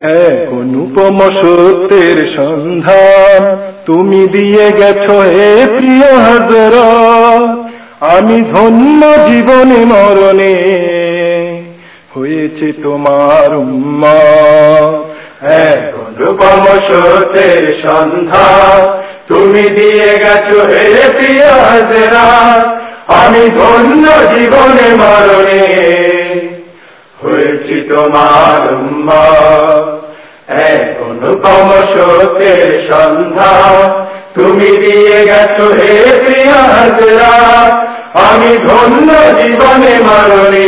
এক অনুপম সত্যের সন্ধান তুমি দিয়ে গেছো হে প্রিয় হযরত। আমি ধন্য জীবনে মরণে হয়েছে তোমার উম্মত। এক অনুপম সত্যের সন্ধান তুমি দিয়ে গেছো হে প্রিয় হযরত। আমি ধন্য জীবনে মরণে হয়েছি তোমার উম্মত। এক অনুপম সত্যের সন্ধান তুমি দিয়ে গেছো হে প্রিয় হযরত। আমি ধন্য জীবনে মরণে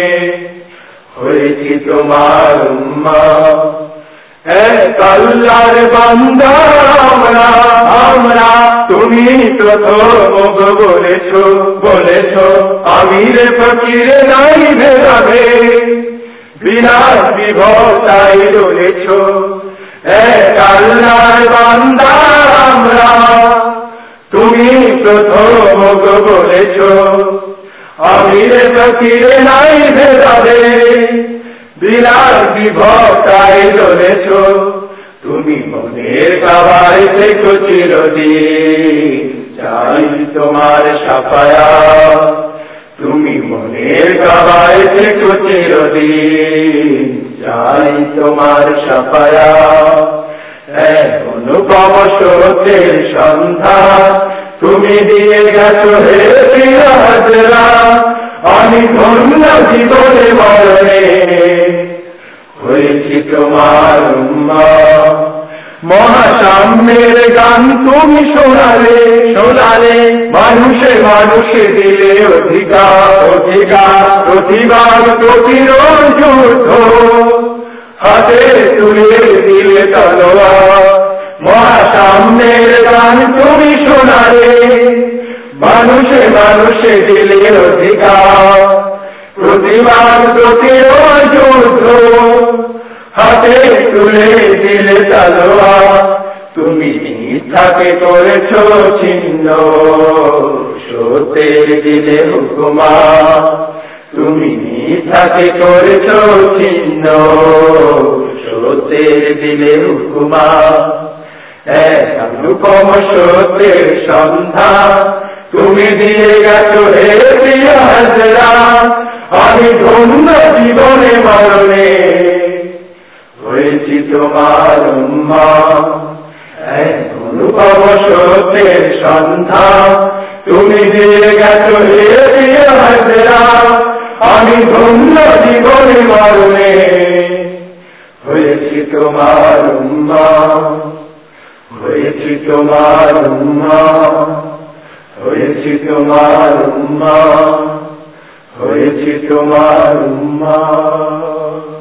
হয়েছি তোমার উম্মত। এক আল্লাহর বান্দা আমরা তুমি প্রথম বলেছো আমির ফকির নাই ভেদাভেদ বিনাশ বিভক্তায় রয়েছো। এক আল্লাহর বান্দা আমরা তুমি প্রথম বলেছো আমির ফকির নাই ভেদাভেদ বিনাশ বিভক্তায় রয়েছো। তুমি মনের কাবায় থেকো চিরদিন চাই তোমার সাফায়াত। তুমি মনের কাবায় থেকো চিরদিন চাই তোমার সাফায়াত। এক অনুপম সত্যের সন্ধান তুমি দিয়ে গেছো হে প্রিয় হযরত। আমি ধন্য জীবনে মরণে হয়েছি তোমার উম্মত। মহাসাম্যের গান তুমি শোনালে মানুষে মানুষে দিলে অধিকার প্রতিবাদ প্রতিরোধ যুদ্ধ হাতে তুলে দিলে তলোয়ার। মহাসাম্যের গান তুমি শোনালে মানুষে মানুষে দিলে অধিকার প্রতিবাদ প্রতিরোধ যুদ্ধ হাতে তুলে দিলে তলোয়ার। তুমি মিথ্যাকে করেছো ছিন্ন সত্যের দিলে হুকুমাত। তুমি মিথ্যাকে করেছো ছিন্ন সত্যের দিলে হুকুমাত। এক অনুপম সত্যের সন্ধান তুমি দিয়ে গেছো হে প্রিয় হযরত। আমি ধন্য জীবনে মরণে হয়েছি তোমার উম্মত। এক অনুপম সত্যের সন্ধান তুমি দিয়ে গেছো হে প্রিয় হযরত। আমি ধন্য জীবনে মরণে হয়েছি তোমার উম্মত। হয়েছি তোমার উম্মত। হয়েছি তোমার উম্মত। হয়েছি তোমার উম্মত।